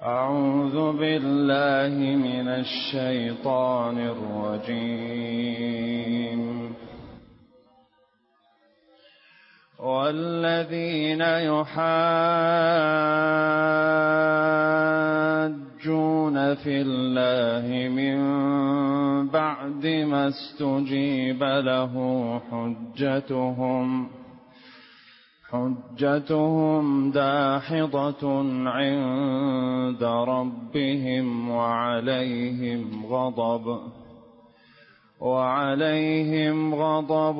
أعوذ بالله من الشيطان الرجيم. والذين يحاجون في الله من بعد ما استجيب له حجتهم داحضة عند ربهم وعليهم غضب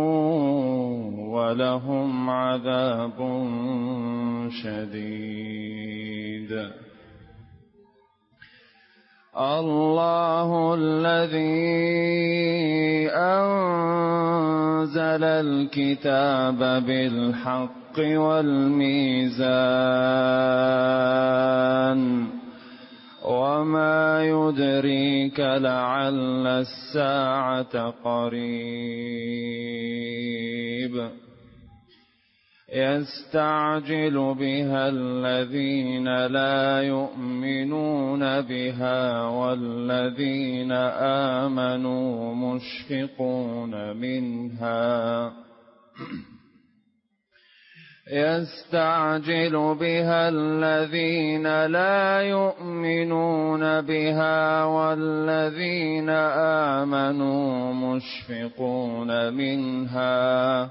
ولهم عذاب شديد. الله الذي أنزل الكتاب بالحق والميزان وما يدريك لعل الساعة قريب. يستعجل بها الذين لا يؤمنون بها والذين آمنوا مشفقون منها يستعجل بها الذين لا يؤمنون بها والذين آمنوا مشفقون منها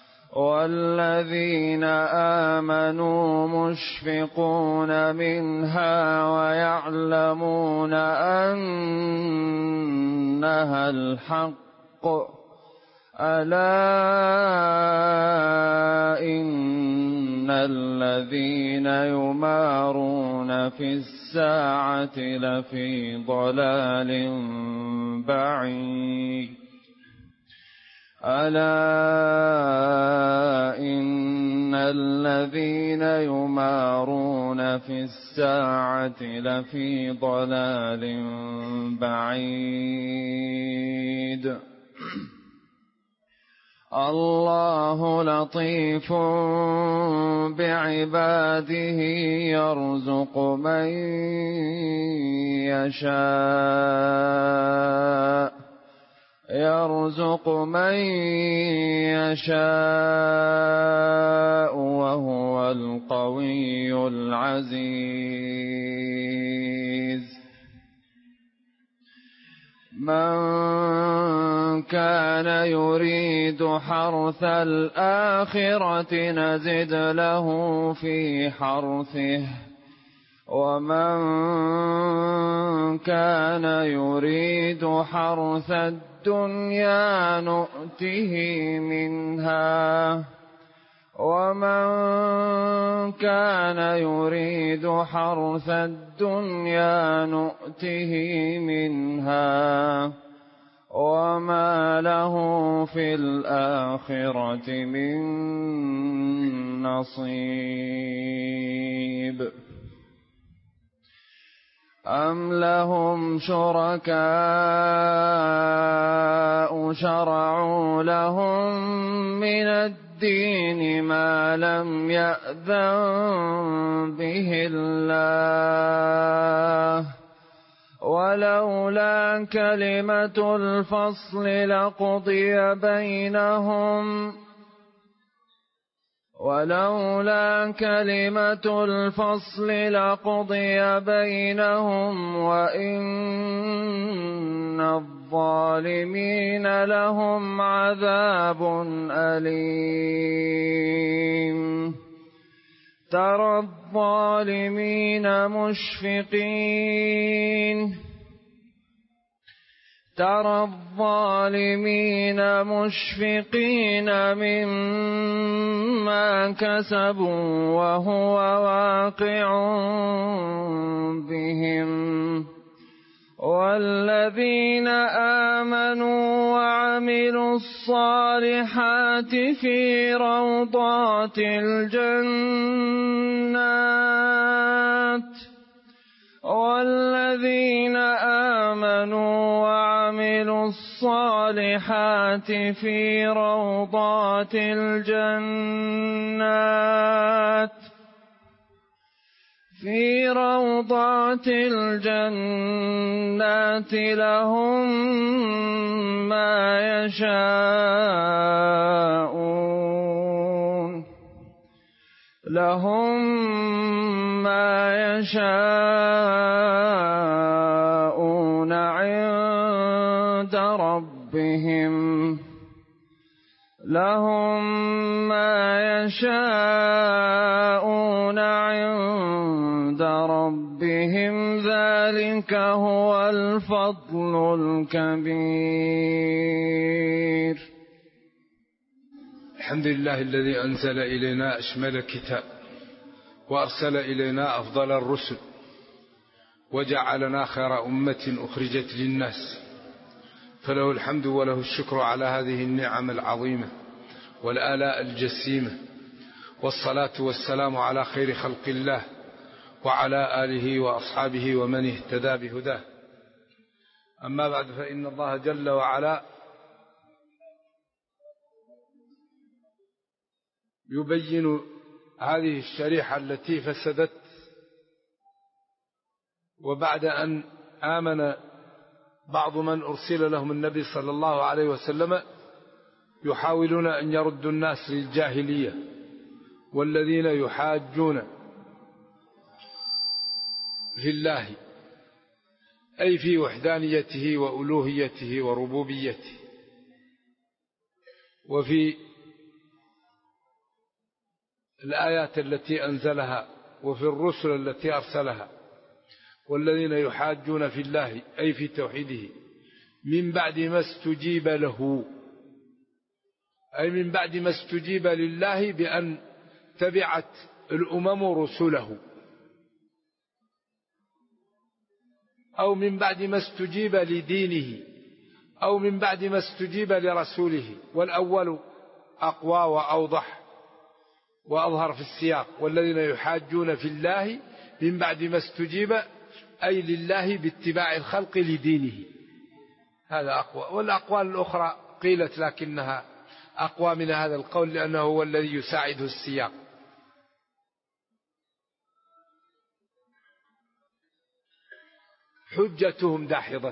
ويعلمون أنها الحق. ألا إن الذين يمارون في الساعة لفي ضلال بعيد. ألا إن الذين يمارون في الساعة لفي ضلال بعيد. الله لطيف بعباده يرزق من يشاء وهو القوي العزيز. من كان يريد حرث الآخرة نزد له في حرثه ومن كان يريد حرث الدنيا نؤته منها ومن كان يريد حرث الدنيا نؤته منها وما له في الآخرة من نصيب. أم لهم شركاء شرعوا لهم من الدين ما لم يأذن به الله ولولا كلمة الفصل لقضي بينهم وإن الظالمين لهم عذاب أليم. ترى الظالمين مشفقين مما كسبوا وهو واقع بهم والذين آمنوا وعملوا الصالحات في روضات الجنات والذين آمنوا وعملوا الصالحات في روضات الجنات في روضات الجنات لهم ما يشاءون عند ربهم ذلك هو الفضل الكبير. الحمد لله الذي أنزل إلينا أشمل الكتاب وأرسل إلينا أفضل الرسل وجعلنا خير أمة أخرجت للناس، فله الحمد وله الشكر على هذه النعم العظيمة والآلاء الجسيمة، والصلاة والسلام على خير خلق الله وعلى آله وأصحابه ومن اهتدى بهداه. أما بعد، فإن الله جل وعلا يبين هذه الشريحة التي فسدت، وبعد أن آمن بعض من أرسل لهم النبي صلى الله عليه وسلم يحاولون أن يردوا الناس للجاهلية، والذين يحاجون في الله أي في وحدانيته وألوهيته وربوبيته، وفي الآيات التي أنزلها وفي الرسل التي أرسلها، والذين يحاجون في الله أي في توحيده من بعد ما استجيب له، أي من بعد ما استجيب لله بأن تبعت الأمم رسله، أو من بعد ما استجيب لدينه، أو من بعد ما استجيب لرسوله. والأول أقوى وأوضح وأظهر في السياق، والذين يحاجون في الله من بعد ما استجيب أي لله باتباع الخلق لدينه، هذا أقوى. والأقوال الأخرى قيلت لكنها أقوى من هذا القول لأنه هو الذي يساعده السياق. حجتهم داحضة.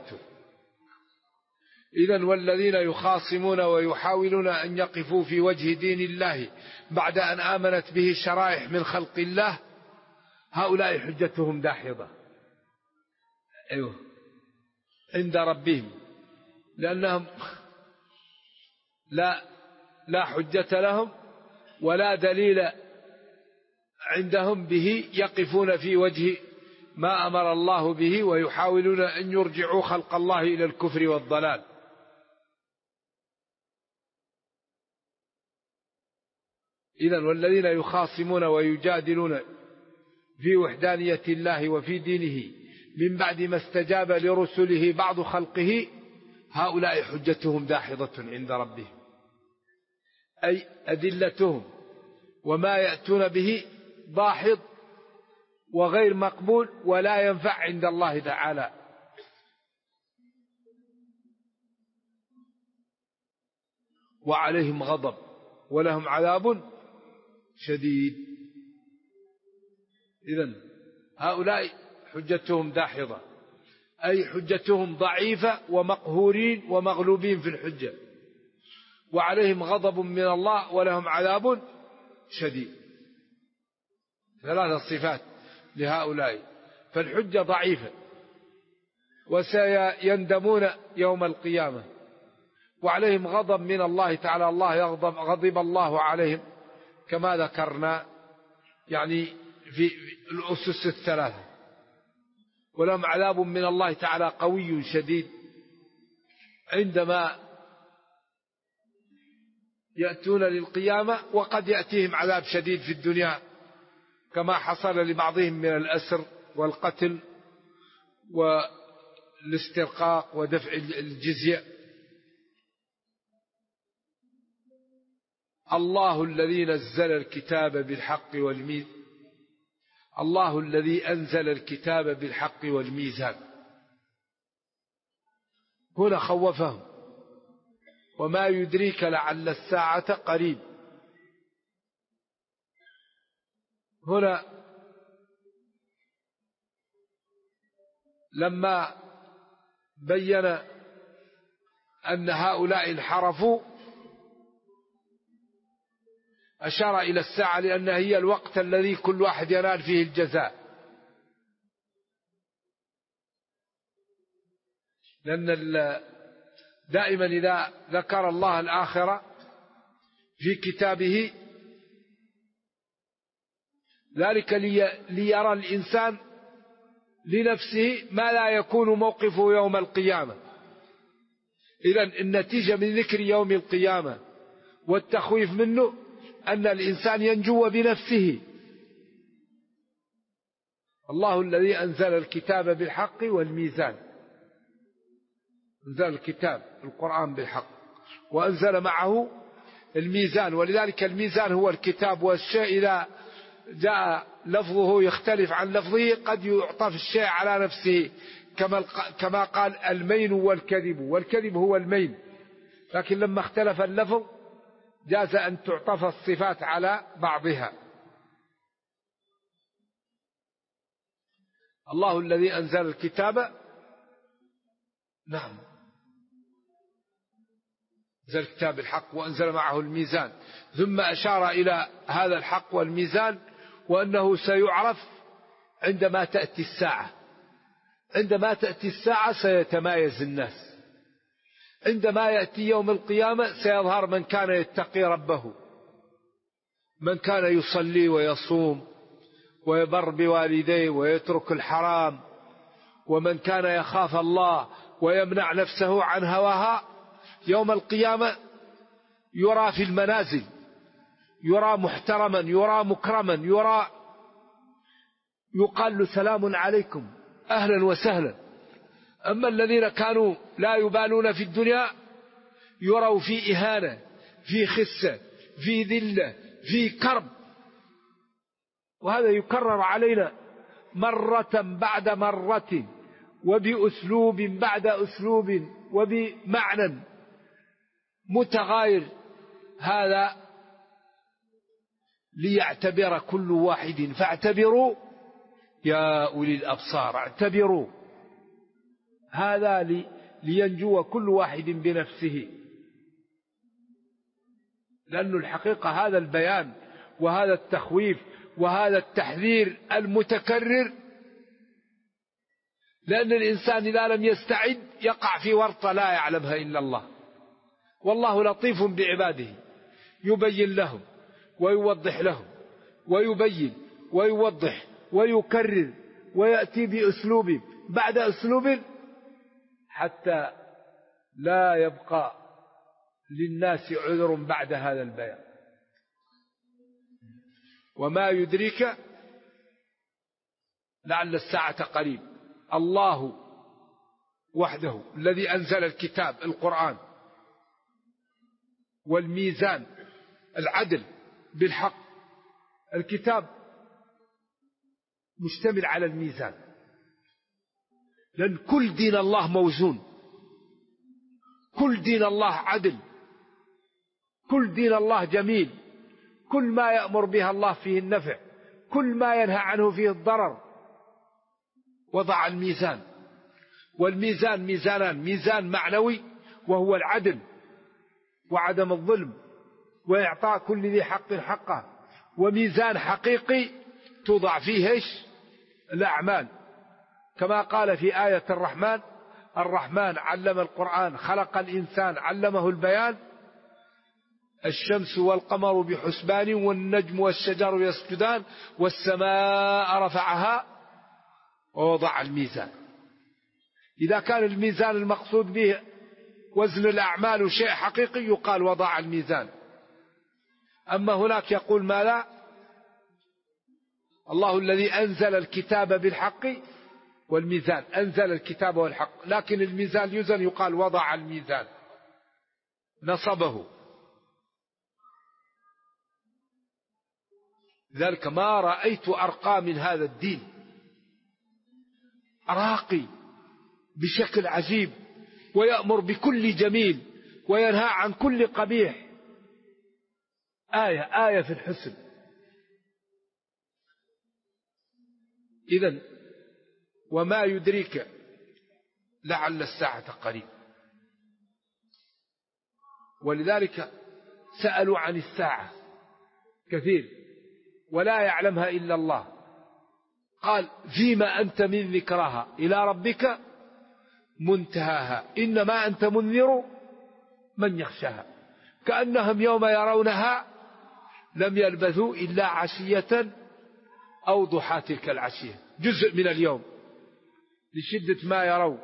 إذن والذين يخاصمون ويحاولون أن يقفوا في وجه دين الله بعد أن آمنت به شرائح من خلق الله، هؤلاء حجتهم داحضة عند ربهم، لأنهم لا حجة لهم ولا دليل عندهم به يقفون في وجه ما أمر الله به، ويحاولون أن يرجعوا خلق الله إلى الكفر والضلال. إذن والذين يخاصمون ويجادلون في وحدانية الله وفي دينه من بعد ما استجاب لرسله بعض خلقه، هؤلاء حجتهم داحضة عند ربهم، أي أدلتهم وما يأتون به ضاحض وغير مقبول ولا ينفع عند الله تعالى. وعليهم غضب ولهم عذاب شديد. إذن هؤلاء حجتهم داحضة، أي حجتهم ضعيفة ومقهورين ومغلوبين في الحجة، وعليهم غضب من الله ولهم عذاب شديد. ثلاثة صفات لهؤلاء، فالحجة ضعيفة وسيندمون يوم القيامة، وعليهم غضب من الله تعالى، الله يغضب، غضب الله عليهم كما ذكرنا يعني في الأسس الثلاثة، ولهم عذاب من الله تعالى قوي شديد عندما يأتون للقيامة، وقد يأتيهم عذاب شديد في الدنيا كما حصل لبعضهم من الأسر والقتل والاسترقاق ودفع الجزية. الله الذي نزل الكتاب بالحق والميزان، الله الذي أنزل الكتاب بالحق والميزان. هنا خوفهم، وما يدريك لعل الساعة قريب. هنا لما بين أن هؤلاء انحرفوا أشار إلى الساعة لأنها هي الوقت الذي كل واحد ينال فيه الجزاء، لأن دائما إذا ذكر الله الآخرة في كتابه ذلك ليرى الإنسان لنفسه ما لا يكون موقفه يوم القيامة. إذن النتيجة من ذكر يوم القيامة والتخويف منه أن الإنسان ينجو بنفسه. الله الذي أنزل الكتاب بالحق والميزان، أنزل الكتاب القرآن بالحق وأنزل معه الميزان، ولذلك الميزان هو الكتاب، والشيء إذا جاء لفظه يختلف عن لفظه قد يعطف الشيء على نفسه، كما قال المين والكذب، والكذب هو المين، لكن لما اختلف اللفظ جاز أن تعطف الصفات على بعضها. الله الذي أنزل الكتاب، نعم، أنزل الكتاب بالحق وأنزل معه الميزان، ثم أشار إلى هذا الحق والميزان وأنه سيعرف عندما تأتي الساعة. عندما تأتي الساعة سيتمايز الناس، عندما يأتي يوم القيامة سيظهر من كان يتقي ربه، من كان يصلي ويصوم ويبر بوالديه ويترك الحرام، ومن كان يخاف الله ويمنع نفسه عن هواها. يوم القيامة يرى في المنازل، يرى محترما، يرى مكرما، يرى يقال له سلام عليكم أهلا وسهلا. أما الذين كانوا لا يبالون في الدنيا يروا في إهانة، في خسة، في ذلة، في كرب. وهذا يكرر علينا مرة بعد مرة وبأسلوب بعد أسلوب وبمعنى متغاير، هذا ليعتبر كل واحد. فاعتبروا يا أولي الأبصار، اعتبروا، هذا لينجو كل واحد بنفسه. لأن الحقيقة هذا البيان وهذا التخويف وهذا التحذير المتكرر، لأن الإنسان إذا لم يستعد يقع في ورطة لا يعلمها إلا الله. والله لطيف بعباده، يبين لهم ويوضح لهم ويبين ويوضح ويكرر ويأتي بأسلوب بعد أسلوب حتى لا يبقى للناس عذر بعد هذا البيان. وما يدريك لعل الساعة قريب. الله وحده الذي أنزل الكتاب القرآن والميزان العدل بالحق. الكتاب مشتمل على الميزان، لأن كل دين الله موزون، كل دين الله عدل، كل دين الله جميل، كل ما يأمر به الله فيه النفع، كل ما ينهى عنه فيه الضرر. وضع الميزان، والميزان ميزانان: ميزان معنوي وهو العدل وعدم الظلم وإعطاء كل ذي حق حقه، وميزان حقيقي توضع فيه إيش؟ الأعمال، كما قال في آية الرحمن علم القرآن خلق الإنسان علمه البيان: الشمس والقمر بحسبان والنجم والشجر يسجدان والسماء رفعها ووضع الميزان. إذا كان الميزان المقصود به وزن الأعمال شيء حقيقي يقال وضع الميزان. أما هناك يقول ما لا، الله الذي أنزل الكتاب بالحق والميزان، أنزل الكتاب والحق، لكن الميزان يزن يقال وضع الميزان، نصبه. ذلك ما رأيت أرقى من هذا الدين، راقي بشكل عجيب، ويأمر بكل جميل وينهى عن كل قبيح. آية في الحسن. إذن وما يدريك لعل الساعة قريب. ولذلك سألوا عن الساعة كثير ولا يعلمها إلا الله. قال فيما أنت من ذكرها إلى ربك منتهاها إنما أنت منذر من يخشاها كأنهم يوم يرونها لم يلبثوا إلا عشية أو ضحى تلك العشية، جزء من اليوم لشدة ما يرون.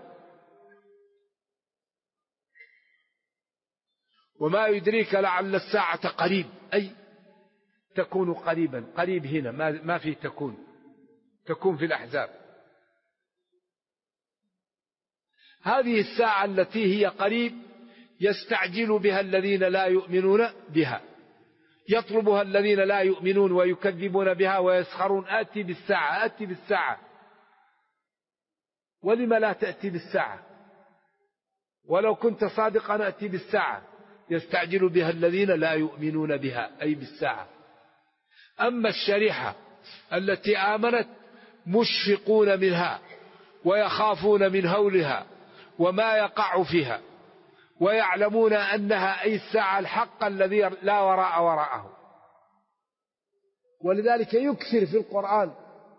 وما يدريك لعل الساعة قريب، أي تكون قريبا. قريب هنا ما فيه تكون في الأحزاب. هذه الساعة التي هي قريب يستعجل بها الذين لا يؤمنون بها، يطلبها الذين لا يؤمنون ويكذبون بها ويسخرون آتي بالساعة آتي بالساعة. ولم لا تأتي بالساعة؟ ولو كنت صادقا آتي بالساعة. يستعجل بها الذين لا يؤمنون بها أي بالساعة. أما الشريحة التي آمنت مشفقون منها ويخافون من هولها وما يقع فيها ويعلمون أنها أي الساعة الحق الذي لا وراء وراءه. ولذلك يكثر في القرآن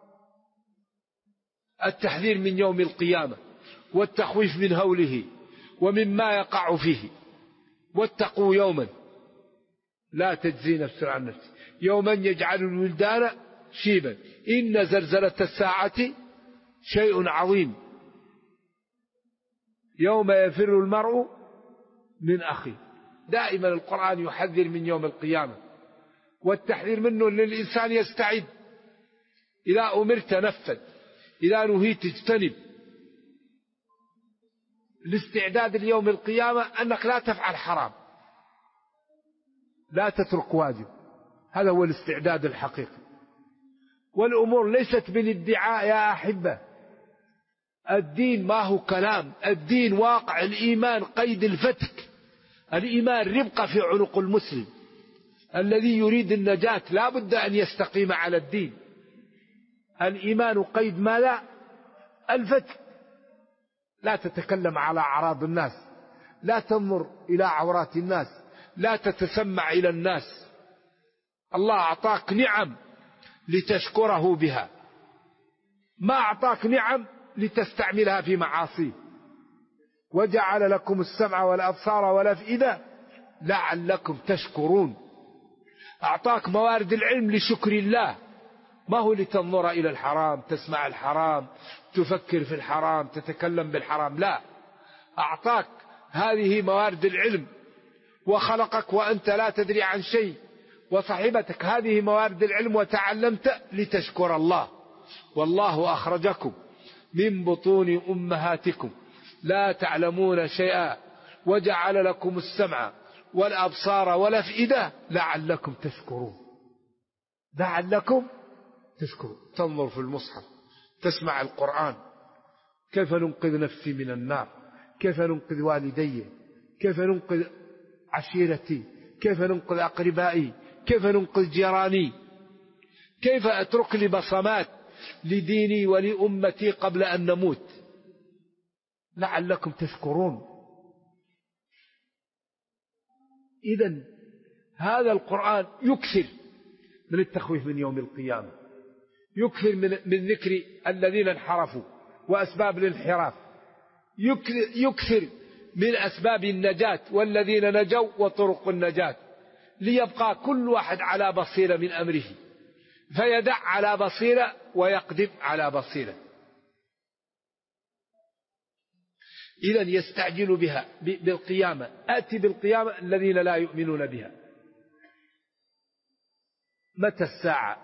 التحذير من يوم القيامة والتخويف من هوله ومما يقع فيه. واتقوا يوما لا تجزي نفس عن نفس يوما يجعل الولدان شيبا إن زلزلة الساعة شيء عظيم يوم يفر المرء من أخيه. دائما القرآن يحذر من يوم القيامة والتحذير منه للإنسان يستعد. إذا أمرت نفذ، إذا نهيت اجتنب. الاستعداد ليوم القيامة أنك لا تفعل حرام، لا تترك واجب، هذا هو الاستعداد الحقيقي. والأمور ليست بالادعاء يا أحبة. الدين ما هو كلام، الدين واقع. الإيمان قيد الفتك، الإيمان ربقة في عنق المسلم. الذي يريد النجاة لا بد أن يستقيم على الدين. الإيمان قيد ما لا الفتك. لا تتكلم على أعراض الناس، لا تنظر إلى عورات الناس، لا تتسمع إلى الناس. الله أعطاك نعم لتشكره بها، ما أعطاك نعم لتستعملها في معاصيه. وجعل لكم السمع والأبصار والأفئدة لعلكم تشكرون. أعطاك موارد العلم لشكر الله، ما هو لتنظر إلى الحرام، تسمع الحرام، تفكر في الحرام، تتكلم بالحرام. لا، أعطاك هذه موارد العلم وخلقك وأنت لا تدري عن شيء، وصاحبتك هذه موارد العلم وتعلمت لتشكر الله. والله أخرجكم من بطون أمهاتكم لا تعلمون شيئا وجعل لكم السمع والأبصار والأفئدة لعلكم تشكرون. لعلكم تشكرون. تنظر في المصحف، تسمع القرآن، كيف ننقذ نفسي من النار، كيف ننقذ والدي، كيف ننقذ عشيرتي، كيف ننقذ أقربائي، كيف ننقذ جيراني، كيف أترك لي بصمات لديني ولأمتي قبل أن نموت. لعلكم تشكرون. إذن هذا القرآن يكثر من التخويف من يوم القيامة، يكثر من ذكر الذين انحرفوا وأسباب الانحراف، يكثر من أسباب النجاة والذين نجوا وطرق النجاة، ليبقى كل واحد على بصيرة من أمره، فيدع على بصيرة ويقدم على بصيرة. إذن يستعجل بها بالقيامة. آتي بالقيامة الذين لا يؤمنون بها. متى الساعة؟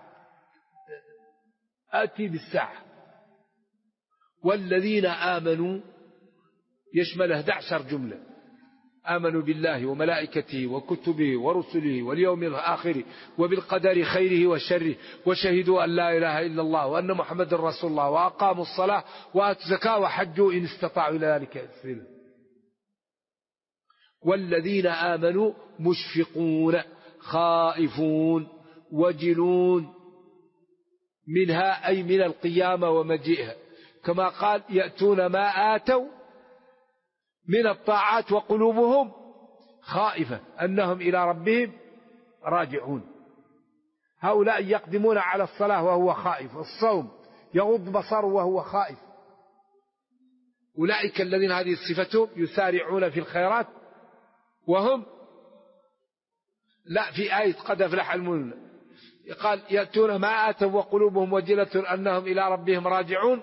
آتي بالساعة. والذين آمنوا يشمل 11 جملة: آمنوا بالله وملائكته وكتبه ورسله واليوم الآخر وبالقدر خيره وشره وشهدوا أن لا إله إلا الله وأن محمد رسول الله وأقاموا الصلاة وآتوا الزكاة وحجوا إن استطاعوا إلى ذلك سبيلا. والذين آمنوا مشفقون خائفون وجلون منها أي من القيامة ومجيئها، كما قال يأتون ما آتوا من الطاعات وقلوبهم خائفة أنهم إلى ربهم راجعون. هؤلاء يقدمون على الصلاة وهو خائف، الصوم يغض بصره وهو خائف. أولئك الذين هذه صفتهم يسارعون في الخيرات وهم لا. في آية قد أفلح المؤمنون قال يأتون ما آتوا وقلوبهم وجلة أنهم إلى ربهم راجعون.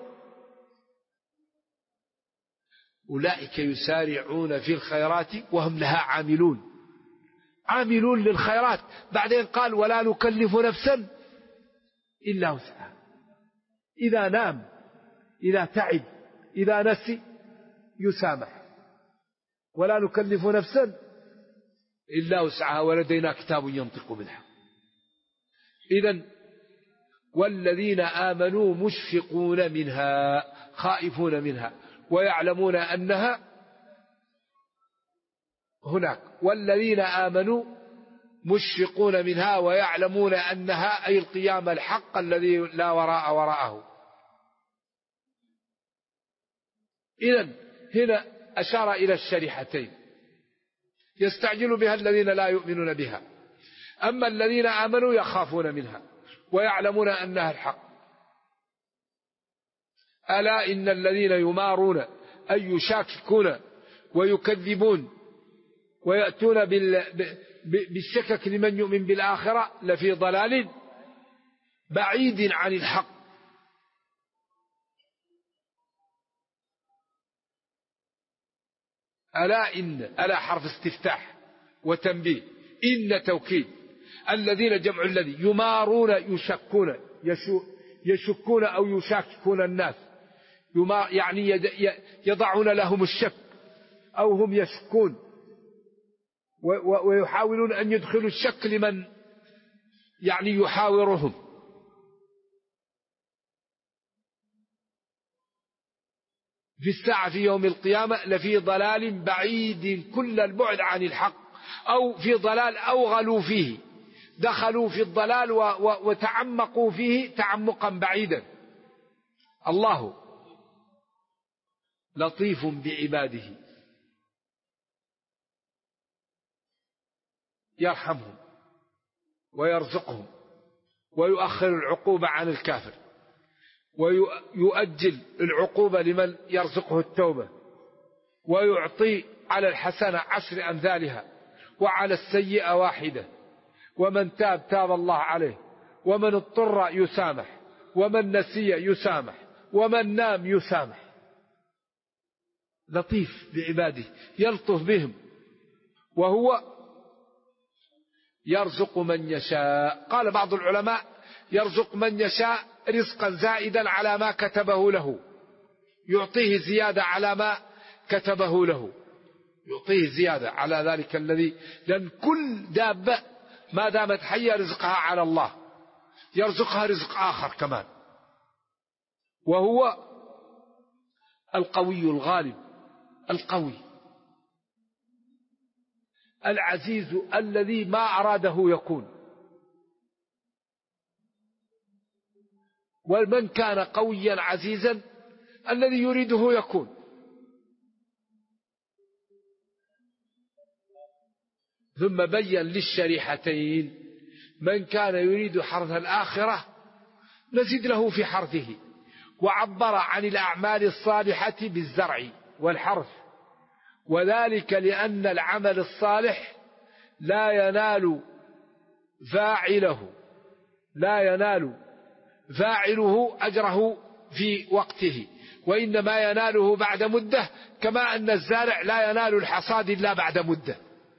أولئك يسارعون في الخيرات وهم لها عاملون، عاملون للخيرات. بعدين قال ولا نكلف نفسا إلا وسعها. إذا نام، إذا تعب، إذا نسي يسامح. ولا نكلف نفسا إلا وسعها ولدينا كتاب ينطق بالحق. إذن والذين آمنوا مشفقون منها خائفون منها ويعلمون أنها هناك. والذين آمنوا مشفقون منها ويعلمون أنها أي القيامة الحق الذي لا وراء وراءه. إذن هنا أشار إلى الشريحتين يستعجل بها الذين لا يؤمنون بها. أما الذين آمنوا يخافون منها ويعلمون أنها الحق. ألا إن الذين يمارون أي يشاككون ويكذبون ويأتون بالشكك لمن يؤمن بالآخرة لفي ضلال بعيد عن الحق. ألا حرف استفتاح وتنبيه، إن توكيد. الذين جمع الذي يمارون يشكون يشكون أو يشاككون الناس، يعني يضعون لهم الشك أو هم يشكون ويحاولون أن يدخلوا الشك لمن يعني يحاورهم. في الساعة في يوم القيامة لفي ضلال بعيد كل البعد عن الحق، أو في ضلال أو غلوا فيه، دخلوا في الضلال وتعمقوا فيه تعمقا بعيدا. الله لطيف بعباده يرحمهم ويرزقهم ويؤخر العقوبة عن الكافر ويؤجل العقوبة لمن يرزقه التوبة، ويعطي على الحسنة 10 أمثالها وعلى السيئة 1. ومن تاب الله عليه، ومن اضطر يسامح، ومن نسي يسامح، ومن نام يسامح. لطيف بعباده يلطف بهم. وهو يرزق من يشاء. قال بعض العلماء يرزق من يشاء رزقا زائدا على ما كتبه له، يعطيه زيادة على ما كتبه له، يعطيه زيادة على ذلك الذي، لأن كل دابة ما دامت حية رزقها على الله، يرزقها رزق آخر كمان. وهو القوي الغالب القوي العزيز الذي ما أراده يكون. ومن كان قويا عزيزا الذي يريده يكون. ثم بين للشريحتين من كان يريد حرث الآخرة نزد له في حرثه، وعبر عن الأعمال الصالحة بالزرع والحرث، وذلك لأن العمل الصالح لا ينال فاعله أجره في وقته، وإنما يناله بعد مدة، كما أن الزارع لا ينال الحصاد إلا بعد مدة.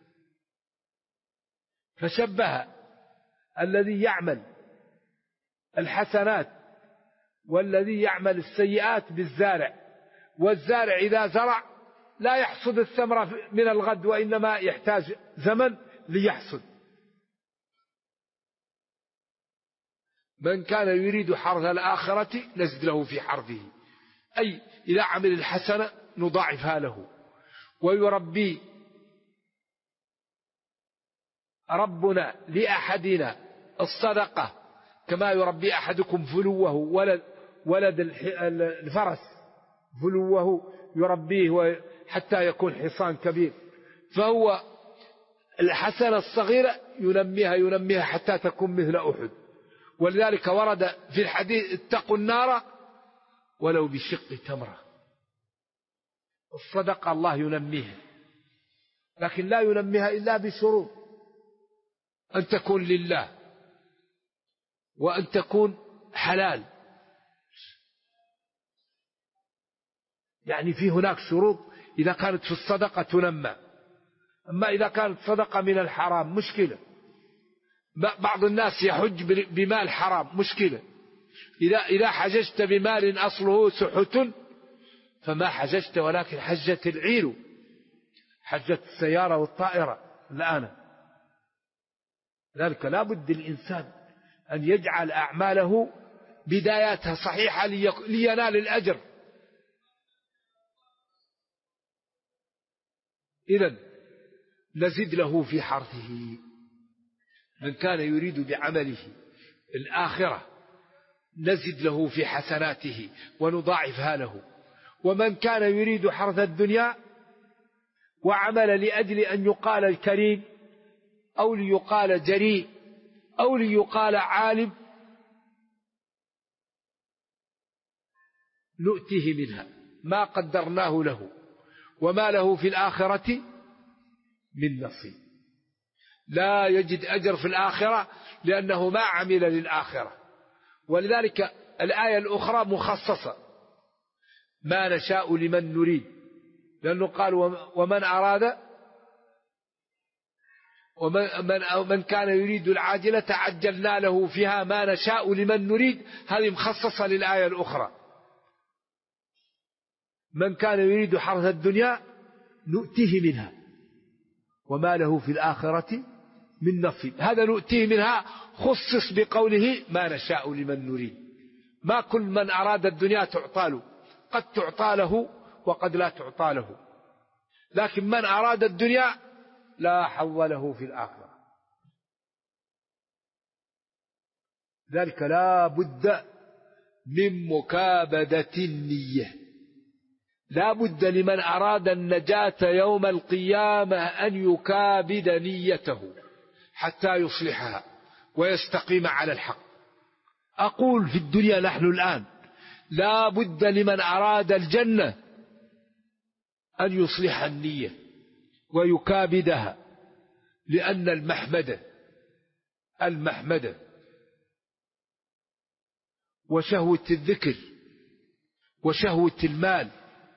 فشبه الذي يعمل الحسنات والذي يعمل السيئات بالزارع. والزارع إذا زرع لا يحصد الثمرة من الغد، وإنما يحتاج زمن ليحصد. من كان يريد حرث الآخرة نزد له في حرثه، أي إذا عمل الحسنة نضاعفها له. ويربي ربنا لأحدنا الصدقة كما يربي أحدكم فلوه، ولد الفرس فلوه يربيه حتى يكون حصان كبير. فهو الحسنة الصغيرة ينميها حتى تكون مثل أحد. ولذلك ورد في الحديث اتقوا النار ولو بشق تمرة. الصدقة الله ينميها، لكن لا ينميها إلا بشروط: أن تكون لله، وأن تكون حلال. يعني في هناك شروط إذا كانت في الصدقة تنمى. أما إذا كانت صدقة من الحرام مشكلة. بعض الناس يحج بمال حرام، مشكلة. إذا حججت بمال أصله سحت فما حججت، ولكن حجت العير، حجت السيارة والطائرة الآن. ذلك لا بد الإنسان أن يجعل أعماله بداياتها صحيحة لينال الأجر. إذن نزد له في حرثه. من كان يريد بعمله الآخرة نزد له في حسناته ونضاعفها له. ومن كان يريد حرث الدنيا وعمل لأجل أن يقال كريم أو ليقال جريء أو ليقال عالم نؤتيه منها ما قدرناه له وما له في الآخرة من نصيب. لا يجد أجر في الآخرة لأنه ما عمل للآخرة. ولذلك الآية الأخرى مخصصة: ما نشاء لمن نريد، لأنه قال ومن أراد ومن كان يريد العاجلة عجلنا له فيها ما نشاء لمن نريد. هذه مخصصة للآية الأخرى: من كان يريد حرث الدنيا نؤتيه منها وما له في الآخرة من نصيب. هذا نؤتيه منها خصص بقوله ما نشاء لمن نريد. ما كل من أراد الدنيا تعطى له، قد تعطى له وقد لا تعطى له، لكن من أراد الدنيا لا حظ له في الآخرة. ذلك لا بد من مكابدة النية. لا بد لمن أراد النجاة يوم القيامة أن يكابد نيته حتى يصلحها ويستقيم على الحق. أقول في الدنيا نحن الآن لا بد لمن أراد الجنة أن يصلح النية ويكابدها، لأن المحمدة وشهوة الذكر وشهوة المال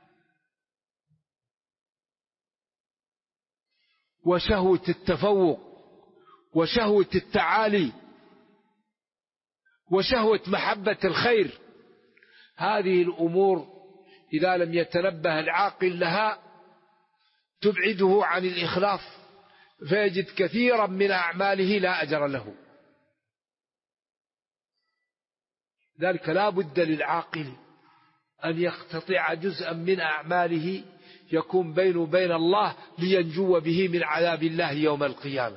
وشهوة التفوق وشهوة التعالي وشهوة محبة الخير، هذه الأمور إذا لم يتنبه العاقل لها تبعده عن الإخلاص، فيجد كثيرا من أعماله لا أجر له. ذلك لا بد للعاقل أن يقتطع جزءا من أعماله يكون بينه وبين الله لينجو به من عذاب الله يوم القيامة.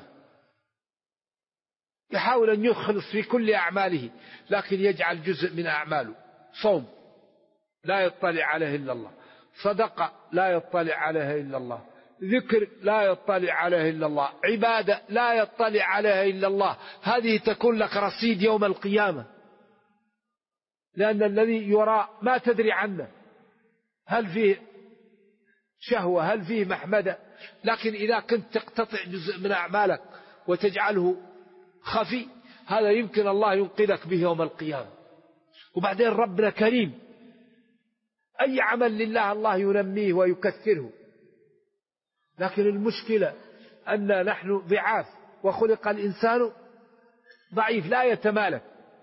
يحاول أن يخلص في كل أعماله، لكن يجعل جزء من أعماله: صوم لا يطلع عليه إلا الله، صدقة لا يطلع عليها إلا الله، ذكر لا يطلع عليه إلا الله، عبادة لا يطلع عليها إلا الله. هذه تكون لك رصيد يوم القيامة، لأن الذي يرى ما تدري عنه، هل فيه شهوة، هل فيه محمدة. لكن إذا كنت تقتطع جزء من أعمالك وتجعله خفي، هذا يمكن الله ينقذك به يوم القيامة. وبعدين ربنا كريم، أي عمل لله الله ينميه ويكثره. لكن المشكلة أن نحن ضعاف، وخلق الإنسان ضعيف لا يتمالك،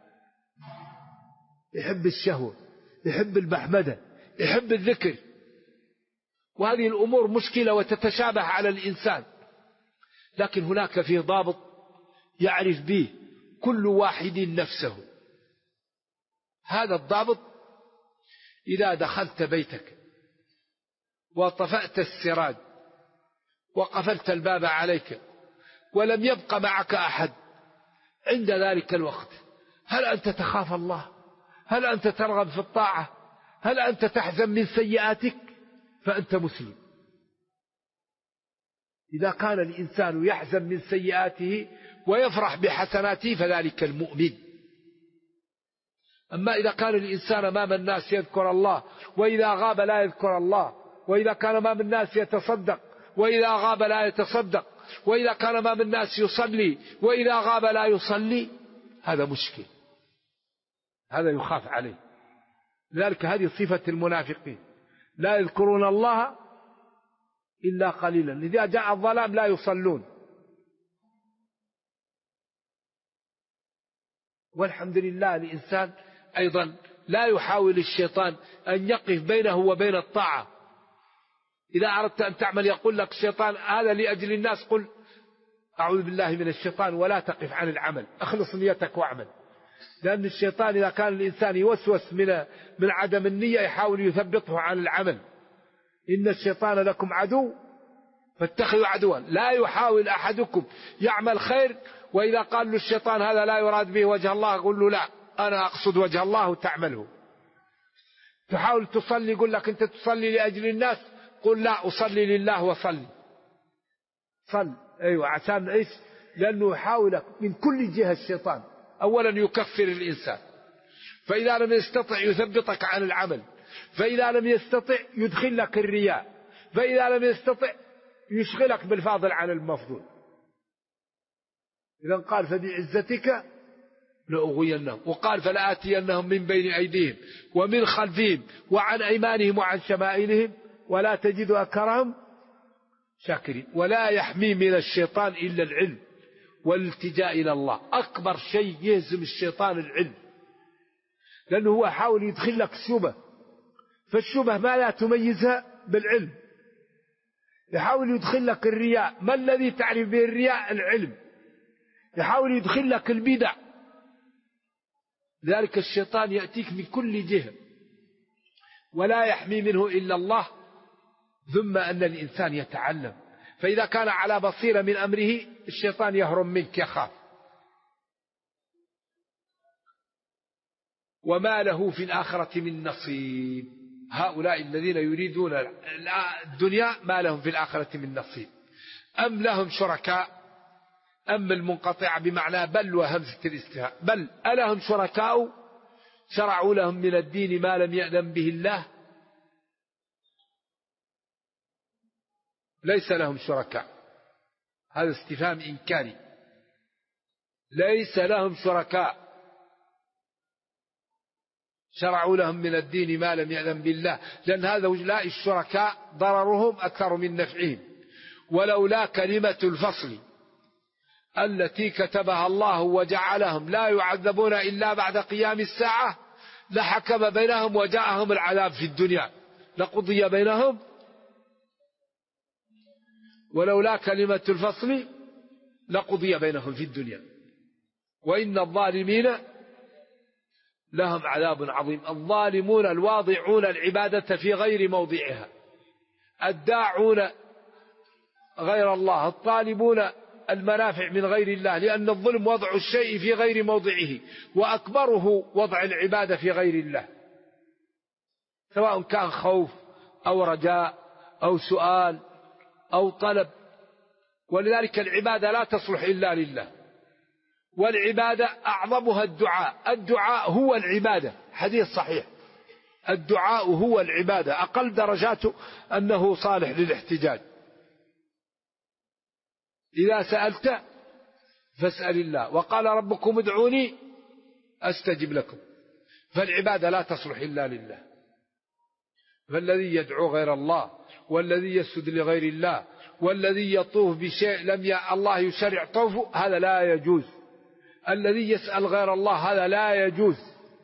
يحب الشهوة، يحب المحمدة، يحب الذكر، وهذه الأمور مشكلة وتتشابه على الإنسان. لكن هناك فيه ضابط يعرف به كل واحد نفسه. هذا الضابط: إذا دخلت بيتك وطفأت السراج وقفلت الباب عليك ولم يبق معك أحد، عند ذلك الوقت هل أنت تخاف الله؟ هل أنت ترغب في الطاعة؟ هل أنت تحزن من سيئاتك؟ فأنت مسلم. إذا كان الإنسان يحزن من سيئاته ويفرح بحسناته فذلك المؤمن. أما إذا كان الإنسان أمام الناس يذكر الله وإذا غاب لا يذكر الله، وإذا كان أمام الناس يتصدق وإذا غاب لا يتصدق، وإذا كان أمام الناس يصلي وإذا غاب لا يصلي، هذا مشكل، هذا يخاف عليه. لذلك هذه صفة المنافقين، لا يذكرون الله إلا قليلا، إذا جاء الظلام لا يصلون. والحمد لله الإنسان أيضا لا يحاول الشيطان أن يقف بينه وبين الطاعة. إذا أردت أن تعمل يقول لك الشيطان هذا لأجل الناس، قل أعوذ بالله من الشيطان ولا تقف عن العمل، أخلص نيتك واعمل. لأن الشيطان إذا كان الإنسان يوسوس من عدم النية يحاول يثبطه عن العمل. إن الشيطان لكم عدو فاتخذوا عدوا. لا يحاول أحدكم يعمل خير وإذا قال له الشيطان هذا لا يراد به وجه الله قل له لا أنا أقصد وجه الله وتعمله. تحاول تصلي يقول لك أنت تصلي لأجل الناس، قل لا أصلي لله وصلي. صل أيوة عشان إيش؟ لأنه يحاولك من كل جهة. الشيطان أولا يكفر الإنسان، فإذا لم يستطع يثبطك عن العمل، فإذا لم يستطع يدخل لك الرياء، فإذا لم يستطع يشغلك بالفاضل عن المفضول. إذا قال فبعزتك لأغوينهم، وقال فلآتينهم من بين أيديهم ومن خلفهم وعن أيمانهم وعن شمائلهم ولا تجد أكثرهم شاكرين. ولا يحمي من الشيطان إلا العلم والالتجاء إلى الله. أكبر شيء يهزم الشيطان العلم، لأنه هو حاول يدخل لك الشبه، فالشبه ما لا تميزها بالعلم. يحاول يدخل لك الرياء، ما الذي تعرف به الرياء؟ العلم. يحاول يدخل لك البدع. ذلك الشيطان يأتيك من كل جهة، ولا يحمي منه إلا الله. ثم أن الإنسان يتعلم، فإذا كان على بصيرة من أمره الشيطان يهرم منك، يخاف. وما له في الآخرة من نصيب. هؤلاء الذين يريدون الدنيا ما لهم في الآخرة من نصيب. أم لهم شركاء، أم المنقطعة بمعنى بل وهمزة الاستفهام، بل ألهم شركاء شرعوا لهم من الدين ما لم يأذن به الله. ليس لهم شركاء، هذا استفهام إنكاري. ليس لهم شركاء شرعوا لهم من الدين ما لم يأذن بالله، لأن هؤلاء الشركاء ضررهم أكثر من نفعهم. ولولا كلمة الفصل التي كتبها الله وجعلهم لا يعذبون إلا بعد قيام الساعة لحكم بينهم وجاءهم العذاب في الدنيا لقضي بينهم. ولولا كلمة الفصل لقضي بينهم في الدنيا وإن الظالمين لهم عذاب عظيم. الظالمون الواضعون العبادة في غير موضعها، الداعون غير الله، الطالبون المنافع من غير الله، لأن الظلم وضع الشيء في غير موضعه، وأكبره وضع العبادة في غير الله، سواء كان خوف أو رجاء أو سؤال أو طلب. ولذلك العبادة لا تصلح إلا لله، والعبادة أعظمها الدعاء. الدعاء هو العبادة، حديث صحيح، الدعاء هو العبادة، أقل درجاته أنه صالح للاحتجاج. إذا سألت فاسأل الله، وقال ربكم ادعوني أستجب لكم. فالعبادة لا تصلح إلا لله. فالذي يدعو غير الله، والذي يسجد لغير الله، والذي يطوف بشيء لم الله يشرع طوفه، هذا لا يجوز. الذي يسأل غير الله هذا لا يجوز،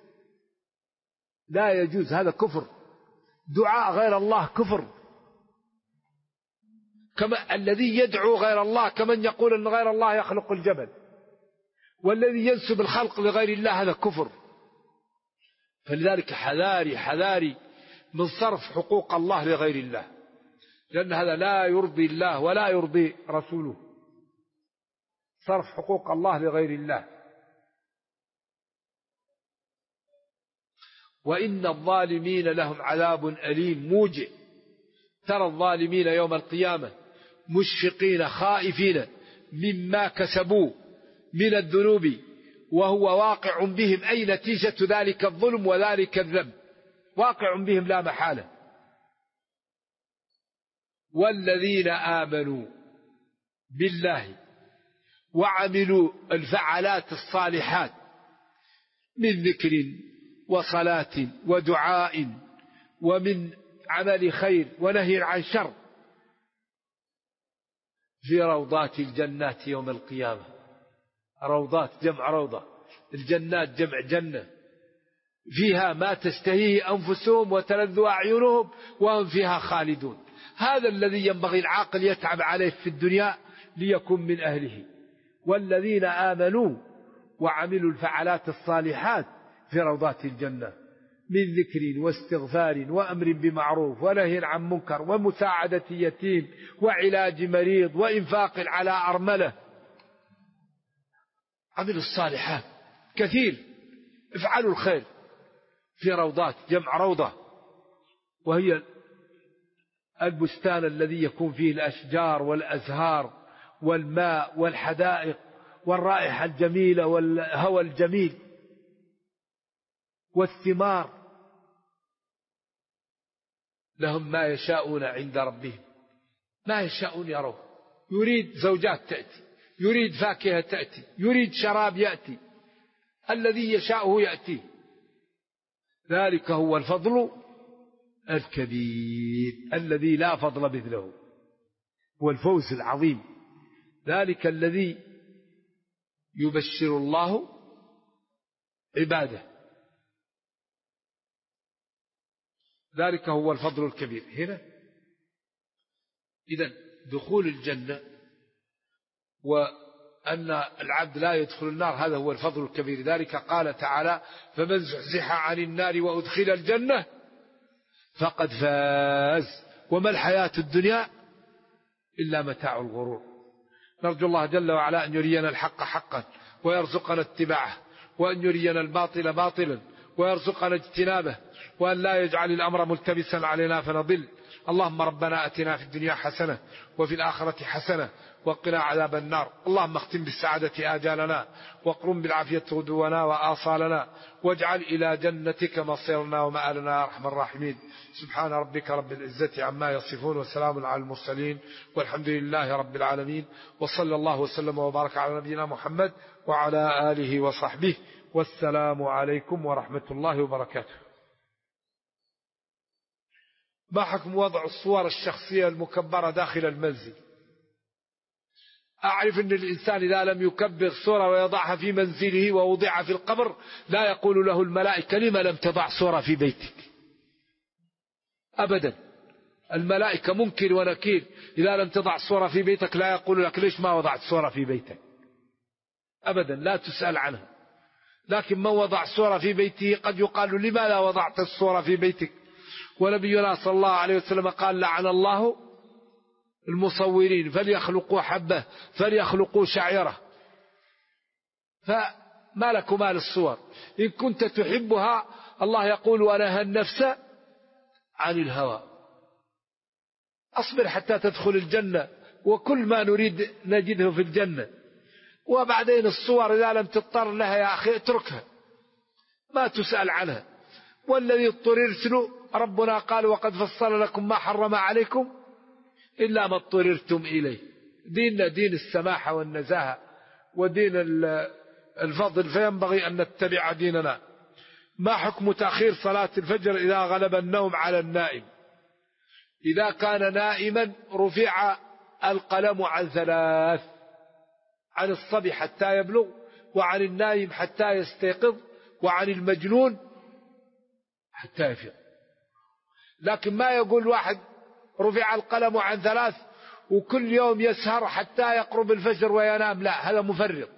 لا يجوز، هذا كفر. دعاء غير الله كفر. كما الذي يدعو غير الله كمن يقول أن غير الله يخلق الجبل، والذي ينسب الخلق لغير الله هذا كفر. فلذلك حذاري من صرف حقوق الله لغير الله، لأن هذا لا يرضي الله ولا يرضي رسوله، صرف حقوق الله لغير الله. وإن الظالمين لهم عذاب أليم موجع. ترى الظالمين يوم القيامة مشفقين خائفين مما كسبوا من الذنوب وهو واقع بهم، أي نتيجة ذلك الظلم وذلك الذنب واقع بهم لا محالة. والذين آمنوا بالله وعملوا الفعالات الصالحات من ذكر وصلاة ودعاء ومن عمل خير ونهي عن شر في روضات الجنات يوم القيامة. روضات جمع روضة، الجنات جمع جنة، فيها ما تشتهيه أنفسهم وتلذ أعينهم وهم فيها خالدون. هذا الذي ينبغي العاقل يتعب عليه في الدنيا ليكون من أهله. والذين آمنوا وعملوا الفعالات الصالحات في روضات الجنة من ذكر واستغفار وأمر بمعروف ونهي عن منكر ومساعدة يتيم وعلاج مريض وإنفاق على أرملة. عملوا الصالحات كثير، افعلوا الخير في روضات جمع روضة، وهي البستان الذي يكون فيه الأشجار والأزهار والماء والحدائق والرائحة الجميلة والهوى الجميل والثمار. لهم ما يشاءون عند ربهم، ما يشاءون يروه. يريد زوجات تأتي، يريد فاكهة تأتي، يريد شراب يأتي، الذي يشاءه يأتي. ذلك هو الفضل الكبير الذي لا فضل مثله، والفوز العظيم. ذلك الذي يبشر الله عباده، ذلك هو الفضل الكبير. هنا إذن دخول الجنة وأن العبد لا يدخل النار هذا هو الفضل الكبير. ذلك قال تعالى: فمن زحزح عن النار وأدخل الجنة فقد فاز وما الحياة الدنيا إلا متاع الغرور. نرجو الله جل وعلا أن يرينا الحق حقا ويرزقنا اتباعه، وأن يرينا الباطل باطلا ويرزقنا اجتنابه، وأن لا يجعل الأمر ملتبسا علينا فنضل. اللهم ربنا أتنا في الدنيا حسنة وفي الآخرة حسنة وقنا عذاب النار. اللهم اختم بالسعادة آجالنا واقرم بالعافية غدونا وآصالنا، واجعل إلى جنتك مصيرنا ومآلنا يا أرحم الراحمين. سبحان ربك رب العزة عما يصفون وسلام على المرسلين والحمد لله رب العالمين، وصلى الله وسلم وبارك على نبينا محمد وعلى آله وصحبه، والسلام عليكم ورحمة الله وبركاته. ما حكم وضع الصور الشخصية المكبرة داخل المنزل؟ أعرف أن الإنسان إذا لم يكبر صورة ويضعها في منزله ووضع في القبر لا يقول له الملائكة: لما لم تضع صورة في بيتك؟ أبدا، الملائكة منكر ونكير. إذا لم تضع صورة في بيتك لا يقول لك: ليش ما وضعت صورة في بيتك؟ أبدا، لا تسأل عنها. لكن من وضع صورة في بيته قد يقال: لماذا وضعت الصورة في بيتك؟ ونبينا صلى الله عليه وسلم قال: لعن الله المصورين، فليخلقوا حبة فليخلقوا شعيرة. فما لك مال الصور؟ إن كنت تحبها الله يقول: ونهى النفس عن الهوى. أصبر حتى تدخل الجنة، وكل ما نريد نجده في الجنة. وبعدين الصور إذا لم تضطر لها يا أخي اتركها، ما تسأل عنها. والذي اضطررت له ربنا قال: وقد فصل لكم ما حرم عليكم إلا ما اضطررتم إليه. ديننا دين السماحة والنزاهة ودين الفضل، فينبغي أن نتبع ديننا. ما حكم تأخير صلاة الفجر إذا غلب النوم على النائم؟ إذا كان نائما رفع القلم عن ثلاث: عن الصبي حتى يبلغ، وعن النائم حتى يستيقظ، وعن المجنون حتى يفيق. لكن ما يقول واحد رفع القلم عن ثلاث وكل يوم يسهر حتى يقرب الفجر وينام، لا، هذا مفرط.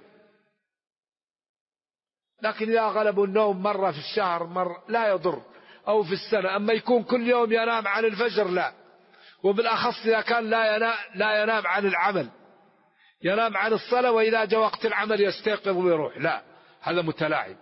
لكن إذا غلب النوم مرة في الشهر مرة لا يضر، أو في السنة. أما يكون كل يوم ينام عن الفجر لا، وبالأخص إذا كان لا ينام عن العمل، ينام عن الصلاة، وإذا جاء وقت العمل يستيقظ ويروح، لا، هذا متلاعب.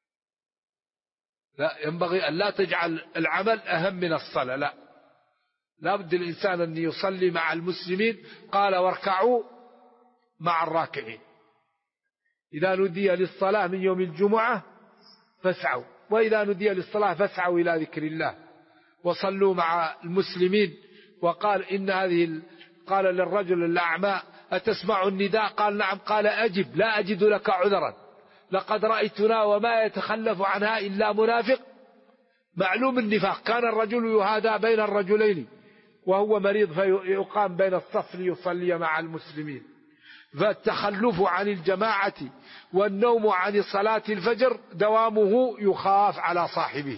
لا، ينبغي أن لا تجعل العمل أهم من الصلاة، لا. لا بد الإنسان أن يصلي مع المسلمين. قال واركعوا مع الراكعين. إذا نودي للصلاة من يوم الجمعة فاسعوا، وإذا نودي للصلاة فاسعوا إلى ذكر الله وصلوا مع المسلمين. وقال إن هذه قال للرجل الأعمى أتسمع النداء؟ قال نعم. قال أجب، لا أجد لك عذرا، لقد رأيتنا وما يتخلف عنها إلا منافق معلوم النفاق. كان الرجل يهادى بين الرجلين وهو مريض فيقام بين الصف ليصلي مع المسلمين. فالتخلف عن الجماعة والنوم عن صلاة الفجر دوامه يخاف على صاحبه.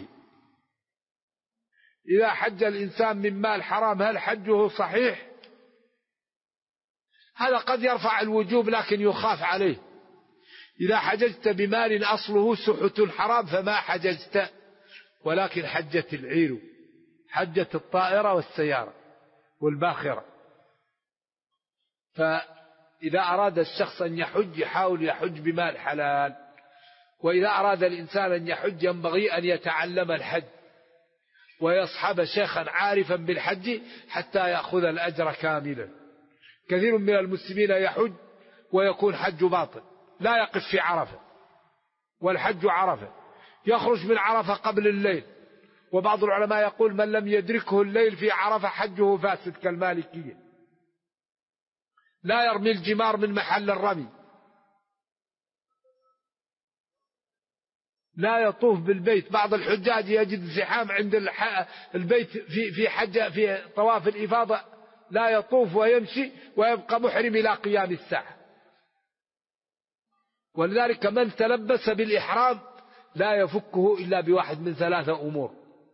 إذا حج الإنسان من مال حرام هل حجه صحيح؟ هذا قد يرفع الوجوب لكن يخاف عليه. إذا حججت بمال أصله سحت حرام فما حججت، ولكن حجت العير، حجت الطائرة والسيارة والباخرة. فإذا أراد الشخص أن يحج يحاول يحج بمال حلال. وإذا أراد الإنسان أن يحج ينبغي أن يتعلم الحج ويصحب شيخا عارفا بالحج حتى يأخذ الأجر كاملا. كثير من المسلمين يحج ويكون حج باطل، لا يقف في عرفة والحج عرفة، يخرج من عرفة قبل الليل. وبعض العلماء يقول من لم يدركه الليل في عرفة حجه فاسد كالمالكية. لا يرمي الجمار من محل الرمي، لا يطوف بالبيت. بعض الحجاج يجد زحام عند البيت في طواف الإفاضة، لا يطوف ويمشي ويبقى محرم إلى قيام الساعة. ولذلك من تلبس بالإحرام لا يفكه إلا بواحد من ثلاثة أمور.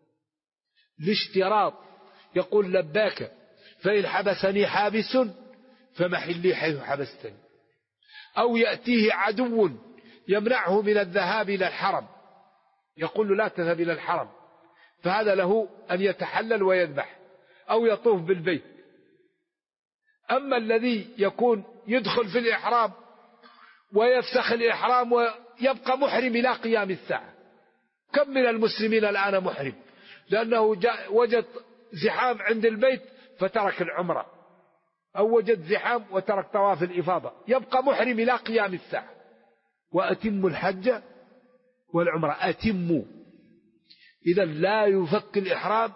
الاشتراط، يقول لباك فإن حبسني حابس فمحلي حيث حبستني. أو يأتيه عدو يمنعه من الذهاب إلى الحرم، يقول له لا تذهب إلى الحرم، فهذا له أن يتحلل ويذبح أو يطوف بالبيت. أما الذي يكون يدخل في الإحرام ويفسخ الإحرام ويبقى محرم إلى قيام الساعة. كم من المسلمين الآن محرم لأنه وجد زحام عند البيت فترك العمرة، أو وجد زحام وترك طواف الإفاضة، يبقى محرم إلى قيام الساعة. وأتموا الحج والعمرة، أتموا. إذا لا يفك الإحرام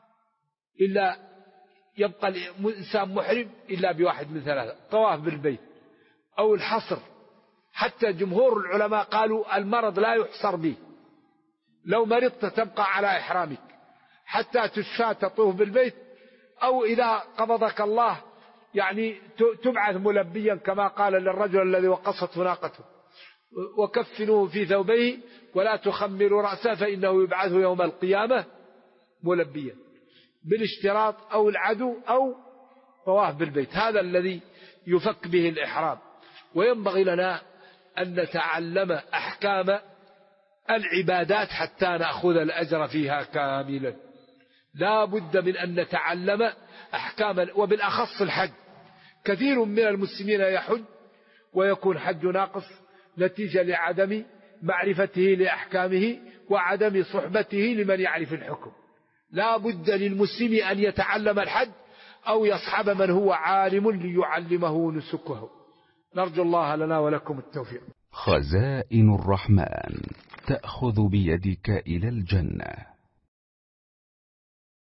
إلا يبقى الإنسان محرم إلا بواحد من ثلاثة: طواف بالبيت أو الحصر. حتى جمهور العلماء قالوا المرض لا يحصر به، لو مرضت تبقى على إحرامك حتى تشفى تطوف بالبيت، أو إذا قبضك الله يعني تبعث ملبيا كما قال للرجل الذي وقصته ناقته: وكفنوه في ثوبيه ولا تخمروا رأسه فإنه يبعث يوم القيامة ملبيا، بالاشتراط أو العدو أو طواف بالبيت. هذا الذي يفك به الإحرام. وينبغي لنا أن نتعلم أحكام العبادات حتى نأخذ الأجر فيها كاملا. لا بد من أن نتعلم أحكام، وبالأخص الحج. كثير من المسلمين يحج ويكون حج ناقص نتيجة لعدم معرفته لأحكامه وعدم صحبته لمن يعرف الحكم. لا بد للمسلم أن يتعلم الحج أو يصحب من هو عالم ليعلمه نسكه. نرجو الله لنا ولكم التوفيق. خزائن الرحمن تأخذ بيدك إلى الجنة.